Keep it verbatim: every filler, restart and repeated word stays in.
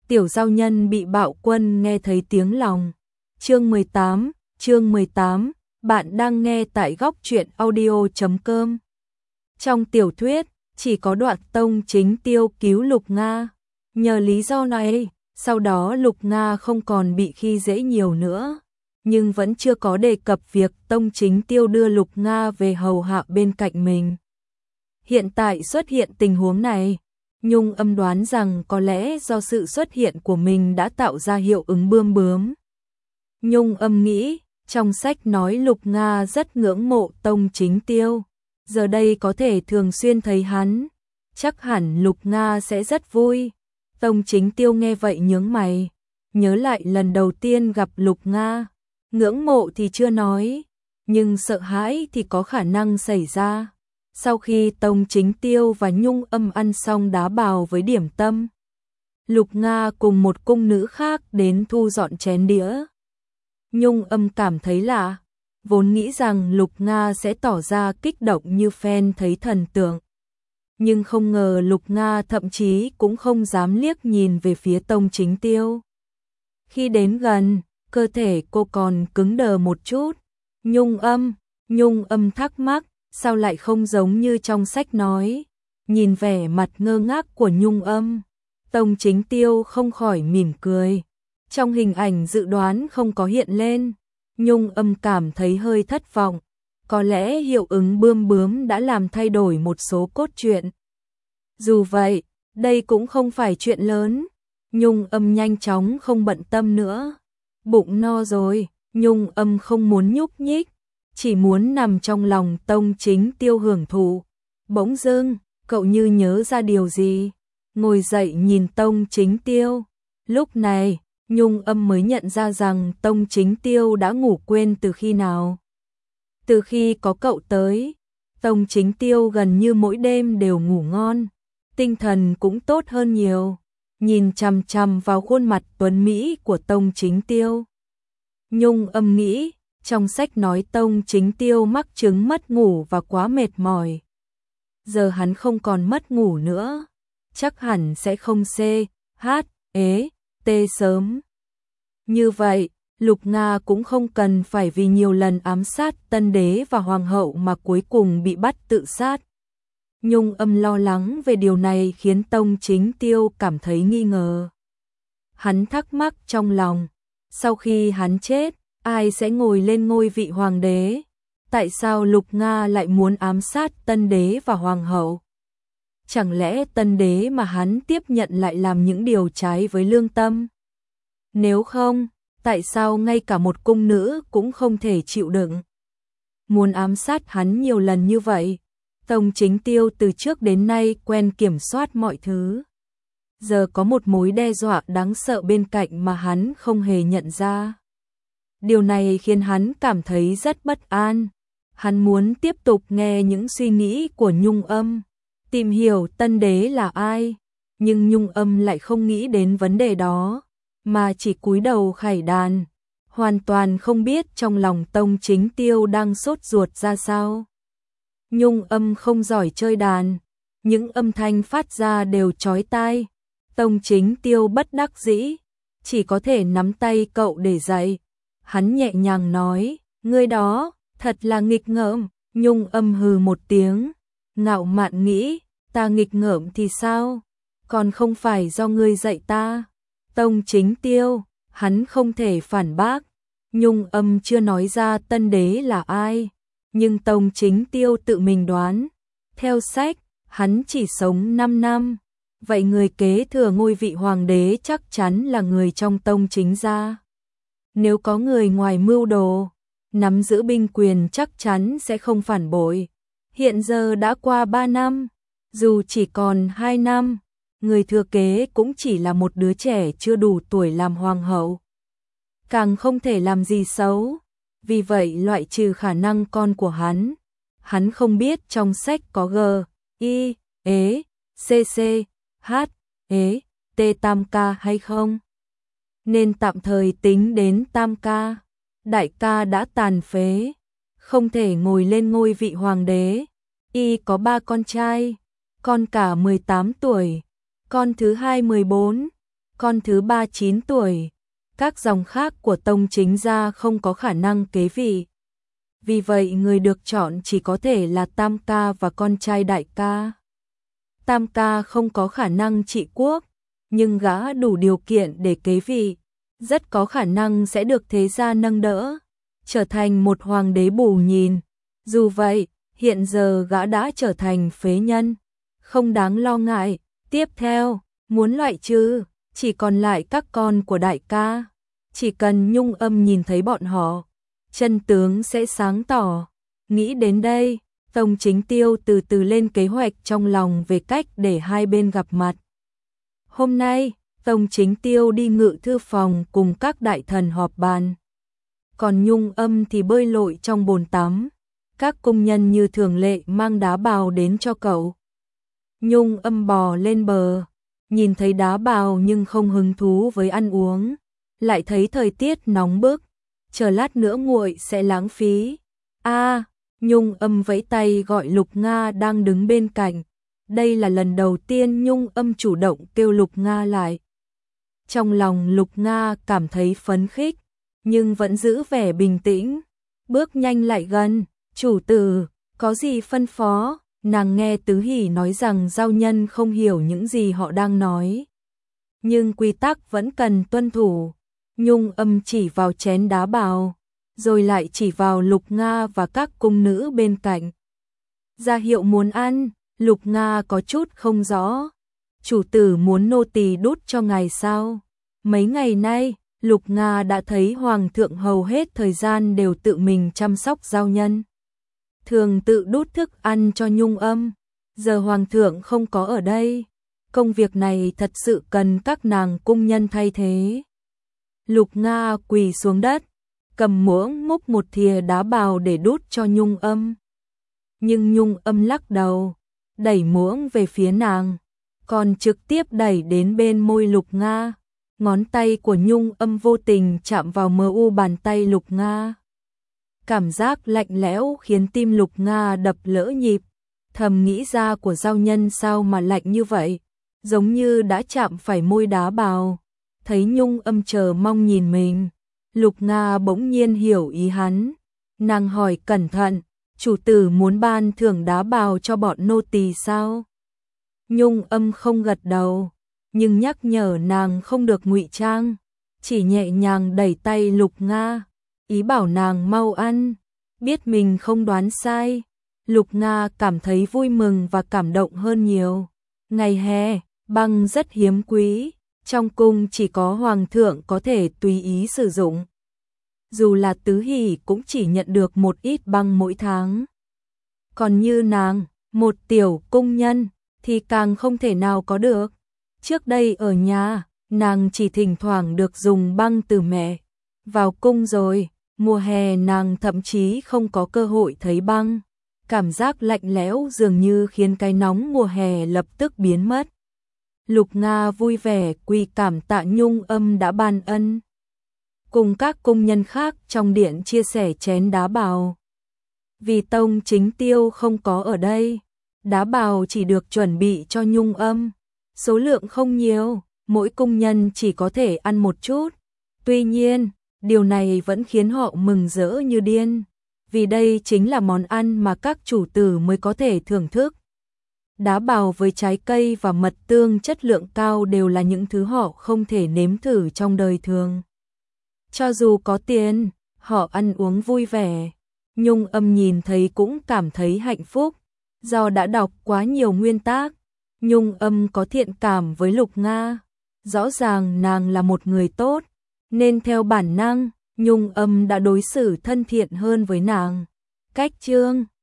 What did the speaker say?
Tiểu giao nhân bị bạo quân nghe thấy tiếng lòng. Chương mười tám, chương mười tám, bạn đang nghe tại góc truyện audio chấm com. Trong tiểu thuyết, chỉ có đoạn Tông Chính Tiêu cứu Lục Nga. Nhờ lý do này, sau đó Lục Nga không còn bị khi dễ nhiều nữa. Nhưng vẫn chưa có đề cập việc Tông Chính Tiêu đưa Lục Nga về hầu hạ bên cạnh mình. Hiện tại xuất hiện tình huống này, Nhung Âm đoán rằng có lẽ do sự xuất hiện của mình đã tạo ra hiệu ứng bươm bướm. Nhung Âm nghĩ, trong sách nói Lục Nga rất ngưỡng mộ Tông Chính Tiêu, giờ đây có thể thường xuyên thấy hắn, chắc hẳn Lục Nga sẽ rất vui. Tông Chính Tiêu nghe vậy nhướng mày, nhớ lại lần đầu tiên gặp Lục Nga, ngưỡng mộ thì chưa nói, nhưng sợ hãi thì có khả năng xảy ra. Sau khi Tông Chính Tiêu và Nhung Âm ăn xong đá bào với điểm tâm, Lục Nga cùng một cung nữ khác đến thu dọn chén đĩa. Nhung Âm cảm thấy lạ, vốn nghĩ rằng Lục Nga sẽ tỏ ra kích động như fan thấy thần tượng. Nhưng không ngờ Lục Nga thậm chí cũng không dám liếc nhìn về phía Tông Chính Tiêu. Khi đến gần, cơ thể cô còn cứng đờ một chút. Nhung Âm, Nhung Âm thắc mắc, sao lại không giống như trong sách nói. Nhìn vẻ mặt ngơ ngác của Nhung Âm, Tông Chính Tiêu không khỏi mỉm cười. Trong hình ảnh dự đoán không có hiện lên, Nhung Âm cảm thấy hơi thất vọng. Có lẽ hiệu ứng bươm bướm đã làm thay đổi một số cốt truyện. Dù vậy, đây cũng không phải chuyện lớn. Nhung Âm nhanh chóng không bận tâm nữa. Bụng no rồi, Nhung Âm không muốn nhúc nhích, chỉ muốn nằm trong lòng Tông Chính Tiêu hưởng thụ. Bỗng dưng, cậu như nhớ ra điều gì, ngồi dậy nhìn Tông Chính Tiêu. Lúc này, Nhung Âm mới nhận ra rằng Tông Chính Tiêu đã ngủ quên từ khi nào. Từ khi có cậu tới, Tông Chính Tiêu gần như mỗi đêm đều ngủ ngon, tinh thần cũng tốt hơn nhiều. Nhìn chằm chằm vào khuôn mặt tuấn mỹ của Tông Chính Tiêu, Nhung Âm nghĩ, trong sách nói Tông Chính Tiêu mắc chứng mất ngủ và quá mệt mỏi. Giờ hắn không còn mất ngủ nữa, chắc hẳn sẽ không xê, hát, ế, tê sớm. Như vậy, Lục Nga cũng không cần phải vì nhiều lần ám sát tân đế và hoàng hậu mà cuối cùng bị bắt tự sát. Nhung Âm lo lắng về điều này khiến Tông Chính Tiêu cảm thấy nghi ngờ. Hắn thắc mắc trong lòng, sau khi hắn chết, ai sẽ ngồi lên ngôi vị hoàng đế? Tại sao Lục Nga lại muốn ám sát tân đế và hoàng hậu? Chẳng lẽ tân đế mà hắn tiếp nhận lại làm những điều trái với lương tâm? Nếu không, tại sao ngay cả một cung nữ cũng không thể chịu đựng? Muốn ám sát hắn nhiều lần như vậy, Tông Chính Tiêu từ trước đến nay quen kiểm soát mọi thứ. Giờ có một mối đe dọa đáng sợ bên cạnh mà hắn không hề nhận ra. Điều này khiến hắn cảm thấy rất bất an. Hắn muốn tiếp tục nghe những suy nghĩ của Nhung Âm, tìm hiểu tân đế là ai. Nhưng Nhung Âm lại không nghĩ đến vấn đề đó, mà chỉ cúi đầu khải đàn, hoàn toàn không biết trong lòng Tông Chính Tiêu đang sốt ruột ra sao. Nhung Âm không giỏi chơi đàn, những âm thanh phát ra đều chói tai. Tông Chính Tiêu bất đắc dĩ, chỉ có thể nắm tay cậu để dạy. Hắn nhẹ nhàng nói, ngươi đó, thật là nghịch ngợm. Nhung Âm hừ một tiếng, ngạo mạn nghĩ, ta nghịch ngợm thì sao? Còn không phải do ngươi dạy ta. Tông Chính Tiêu, hắn không thể phản bác. Nhung Âm chưa nói ra tân đế là ai, nhưng Tông Chính Tiêu tự mình đoán. Theo sách, hắn chỉ sống năm năm. Vậy người kế thừa ngôi vị hoàng đế chắc chắn là người trong Tông Chính gia. Nếu có người ngoài mưu đồ, nắm giữ binh quyền chắc chắn sẽ không phản bội. Hiện giờ đã qua ba năm, dù chỉ còn hai năm, người thừa kế cũng chỉ là một đứa trẻ chưa đủ tuổi làm hoàng hậu. Càng không thể làm gì xấu, vì vậy loại trừ khả năng con của hắn. Hắn không biết trong sách có G, I, ế, C C, H, ế, T tam ca hay không. Nên tạm thời tính đến tam ca. Đại ca đã tàn phế, không thể ngồi lên ngôi vị hoàng đế. Y có ba con trai, con cả mười tám tuổi, con thứ hai mười bốn, con thứ ba chín tuổi. Các dòng khác của tông chính gia không có khả năng kế vị. Vì vậy người được chọn chỉ có thể là Tam ca và con trai Đại ca. Tam ca không có khả năng trị quốc, nhưng gã đủ điều kiện để kế vị, rất có khả năng sẽ được thế gia nâng đỡ, trở thành một hoàng đế bù nhìn. Dù vậy, hiện giờ gã đã trở thành phế nhân, không đáng lo ngại. Tiếp theo, muốn loại trừ, chỉ còn lại các con của Đại ca. Chỉ cần Nhung Âm nhìn thấy bọn họ, chân tướng sẽ sáng tỏ. Nghĩ đến đây, Tông Chính Tiêu từ từ lên kế hoạch trong lòng về cách để hai bên gặp mặt. Hôm nay, Tông Chính Tiêu đi ngự thư phòng cùng các đại thần họp bàn. Còn Nhung Âm thì bơi lội trong bồn tắm. Các công nhân như thường lệ mang đá bào đến cho cậu. Nhung Âm bò lên bờ, nhìn thấy đá bào nhưng không hứng thú với ăn uống. Lại thấy thời tiết nóng bức, chờ lát nữa nguội sẽ lãng phí. A, à, Nhung Âm vẫy tay gọi Lục Nga đang đứng bên cạnh. Đây là lần đầu tiên Nhung Âm chủ động kêu Lục Nga lại. Trong lòng Lục Nga cảm thấy phấn khích, nhưng vẫn giữ vẻ bình tĩnh. Bước nhanh lại gần, chủ tử, có gì phân phó? Nàng nghe Tứ Hỷ nói rằng giao nhân không hiểu những gì họ đang nói. Nhưng quy tắc vẫn cần tuân thủ. Nhung Âm chỉ vào chén đá bào, rồi lại chỉ vào Lục Nga và các cung nữ bên cạnh. Ra hiệu muốn ăn. Lục Nga có chút không rõ. Chủ tử muốn nô tỳ đút cho ngài sao? Mấy ngày nay, Lục Nga đã thấy Hoàng thượng hầu hết thời gian đều tự mình chăm sóc giao nhân. Thường tự đút thức ăn cho Nhung Âm. Giờ Hoàng thượng không có ở đây. Công việc này thật sự cần các nàng cung nhân thay thế. Lục Nga quỳ xuống đất, cầm muỗng múc một thìa đá bào để đút cho Nhung Âm. Nhưng Nhung Âm lắc đầu, đẩy muỗng về phía nàng, còn trực tiếp đẩy đến bên môi Lục Nga. Ngón tay của Nhung Âm vô tình chạm vào mờ u bàn tay Lục Nga. Cảm giác lạnh lẽo khiến tim Lục Nga đập lỡ nhịp, thầm nghĩ da của giao nhân sao mà lạnh như vậy, giống như đã chạm phải môi đá bào. Thấy Nhung Âm chờ mong nhìn mình, Lục Nga bỗng nhiên hiểu ý hắn. Nàng hỏi cẩn thận, chủ tử muốn ban thưởng đá bào cho bọn nô tỳ sao? Nhung Âm không gật đầu, nhưng nhắc nhở nàng không được ngụy trang, chỉ nhẹ nhàng đẩy tay Lục Nga, ý bảo nàng mau ăn. Biết mình không đoán sai, Lục Nga cảm thấy vui mừng và cảm động hơn nhiều. Ngày hè, băng rất hiếm quý, trong cung chỉ có Hoàng thượng có thể tùy ý sử dụng. Dù là Tứ Hỷ cũng chỉ nhận được một ít băng mỗi tháng. Còn như nàng, một tiểu cung nhân, thì càng không thể nào có được. Trước đây ở nhà, nàng chỉ thỉnh thoảng được dùng băng từ mẹ. Vào cung rồi, mùa hè nàng thậm chí không có cơ hội thấy băng. Cảm giác lạnh lẽo dường như khiến cái nóng mùa hè lập tức biến mất. Lục Nga vui vẻ quỳ cảm tạ Nhung Âm đã ban ân. Cùng các cung nhân khác trong điện chia sẻ chén đá bào. Vì Tông Chính Tiêu không có ở đây, đá bào chỉ được chuẩn bị cho Nhung Âm. Số lượng không nhiều, mỗi cung nhân chỉ có thể ăn một chút. Tuy nhiên, điều này vẫn khiến họ mừng rỡ như điên, vì đây chính là món ăn mà các chủ tử mới có thể thưởng thức. Đá bào với trái cây và mật tương chất lượng cao đều là những thứ họ không thể nếm thử trong đời thường. Cho dù có tiền, họ ăn uống vui vẻ. Nhung Âm nhìn thấy cũng cảm thấy hạnh phúc, do đã đọc quá nhiều nguyên tác. Nhung Âm có thiện cảm với Lục Nga, rõ ràng nàng là một người tốt, nên theo bản năng, Nhung Âm đã đối xử thân thiện hơn với nàng. Cách chương